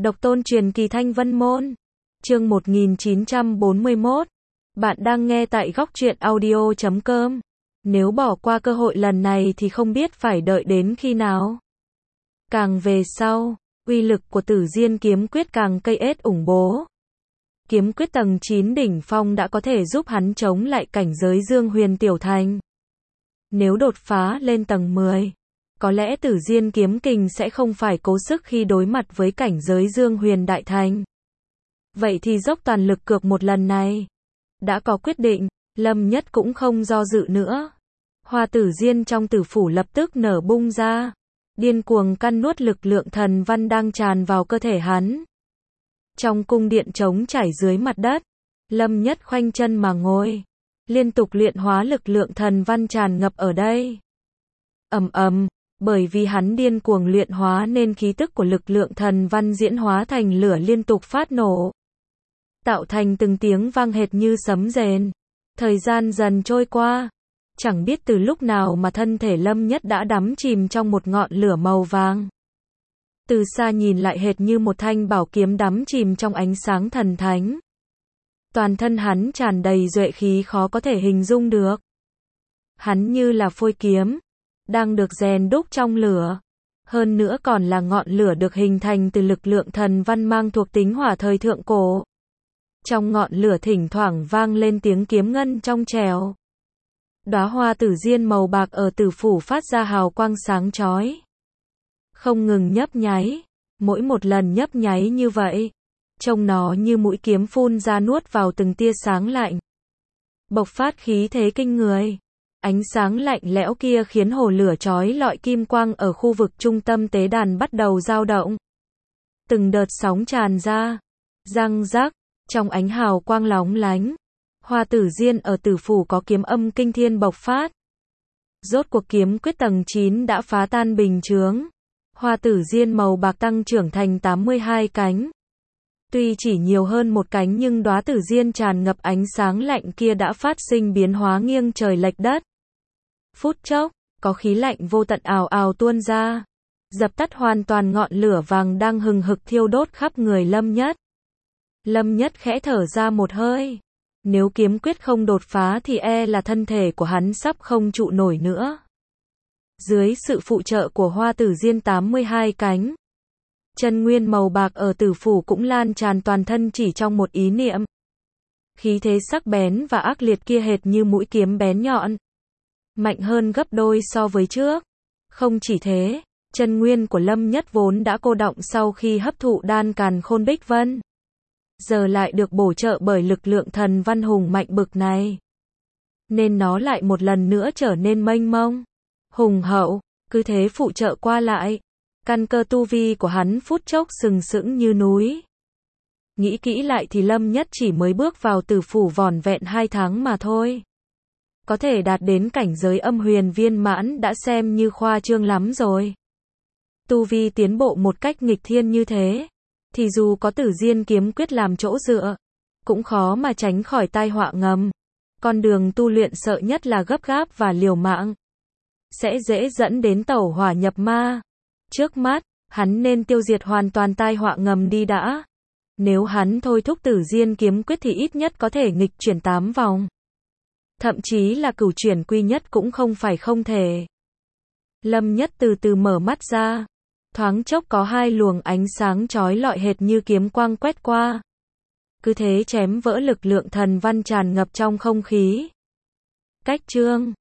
Độc tôn truyền kỳ Thanh Vân Môn. Chương 1941. Bạn đang nghe tại góc truyện audio.com. Nếu bỏ qua cơ hội lần này thì không biết phải đợi đến khi nào. Càng về sau, uy lực của Tử Diên kiếm quyết càng cây ết ủng bố. Kiếm quyết tầng 9 đỉnh phong đã có thể giúp hắn chống lại cảnh giới Dương Huyền tiểu thành. Nếu đột phá lên tầng 10, có lẽ Tử Diên kiếm kình sẽ không phải cố sức khi đối mặt với cảnh giới Dương Huyền đại thành. Vậy thì dốc toàn lực cược một lần này. Đã có quyết định, Lâm Nhất cũng không do dự nữa. Hoa Tử Diên trong tử phủ lập tức nở bung ra, điên cuồng căn nuốt lực lượng thần văn đang tràn vào cơ thể hắn. Trong cung điện trống trải dưới mặt đất, Lâm Nhất khoanh chân mà ngồi, liên tục luyện hóa lực lượng thần văn tràn ngập ở đây. Ầm ầm, bởi vì hắn điên cuồng luyện hóa nên khí tức của lực lượng thần văn diễn hóa thành lửa liên tục phát nổ, tạo thành từng tiếng vang hệt như sấm rền. Thời gian dần trôi qua, chẳng biết từ lúc nào mà thân thể Lâm Nhất đã đắm chìm trong một ngọn lửa màu vàng. Từ xa nhìn lại hệt như một thanh bảo kiếm đắm chìm trong ánh sáng thần thánh. Toàn thân hắn tràn đầy duệ khí khó có thể hình dung được. Hắn như là phôi kiếm, đang được rèn đúc trong lửa. Hơn nữa còn là ngọn lửa được hình thành từ lực lượng thần văn mang thuộc tính hỏa thời thượng cổ. Trong ngọn lửa thỉnh thoảng vang lên tiếng kiếm ngân trong trẻo. Đóa hoa tử diên màu bạc ở tử phủ phát ra hào quang sáng chói, không ngừng nhấp nháy. Mỗi một lần nhấp nháy như vậy, trông nó như mũi kiếm phun ra nuốt vào từng tia sáng lạnh, bộc phát khí thế kinh người. Ánh sáng lạnh lẽo kia khiến hồ lửa chói lọi kim quang ở khu vực trung tâm tế đàn bắt đầu dao động. Từng đợt sóng tràn ra, răng rắc, trong ánh hào quang lóng lánh, Hoa Tử Diên ở tử phủ có kiếm âm kinh thiên bộc phát. Rốt cuộc kiếm quyết tầng 9 đã phá tan bình chướng. Hoa Tử Diên màu bạc tăng trưởng thành 82 cánh. Tuy chỉ nhiều hơn một cánh nhưng đóa Tử Diên tràn ngập ánh sáng lạnh kia đã phát sinh biến hóa nghiêng trời lệch đất. Phút chốc, có khí lạnh vô tận ào ào tuôn ra, dập tắt hoàn toàn ngọn lửa vàng đang hừng hực thiêu đốt khắp người Lâm Nhất. Lâm Nhất khẽ thở ra một hơi. Nếu kiếm quyết không đột phá thì e là thân thể của hắn sắp không trụ nổi nữa. Dưới sự phụ trợ của Hoa Tử Diên 82 cánh, chân nguyên màu bạc ở tử phủ cũng lan tràn toàn thân chỉ trong một ý niệm. Khí thế sắc bén và ác liệt kia hệt như mũi kiếm bén nhọn, mạnh hơn gấp đôi so với trước. Không chỉ thế, chân nguyên của Lâm Nhất vốn đã cô đọng sau khi hấp thụ đan càn khôn bích vân, giờ lại được bổ trợ bởi lực lượng thần văn hùng mạnh bực này, nên nó lại một lần nữa trở nên mênh mông, hùng hậu. Cứ thế phụ trợ qua lại, căn cơ tu vi của hắn phút chốc sừng sững như núi. Nghĩ kỹ lại thì Lâm Nhất chỉ mới bước vào tử phủ vỏn vẹn 2 tháng mà thôi, có thể đạt đến cảnh giới âm huyền viên mãn đã xem như khoa trương lắm rồi. Tu vi tiến bộ một cách nghịch thiên như thế, thì dù có Tử Diên kiếm quyết làm chỗ dựa, cũng khó mà tránh khỏi tai họa ngầm. Con đường tu luyện sợ nhất là gấp gáp và liều mạng, sẽ dễ dẫn đến tẩu hỏa nhập ma. Trước mắt, hắn nên tiêu diệt hoàn toàn tai họa ngầm đi đã. Nếu hắn thôi thúc Tử Diên kiếm quyết thì ít nhất có thể nghịch chuyển 8 vòng. Thậm chí là cửu chuyển quy nhất cũng không phải không thể. Lâm Nhất từ từ mở mắt ra. Thoáng chốc có 2 luồng ánh sáng chói lọi hệt như kiếm quang quét qua. Cứ thế chém vỡ lực lượng thần văn tràn ngập trong không khí. Cách chương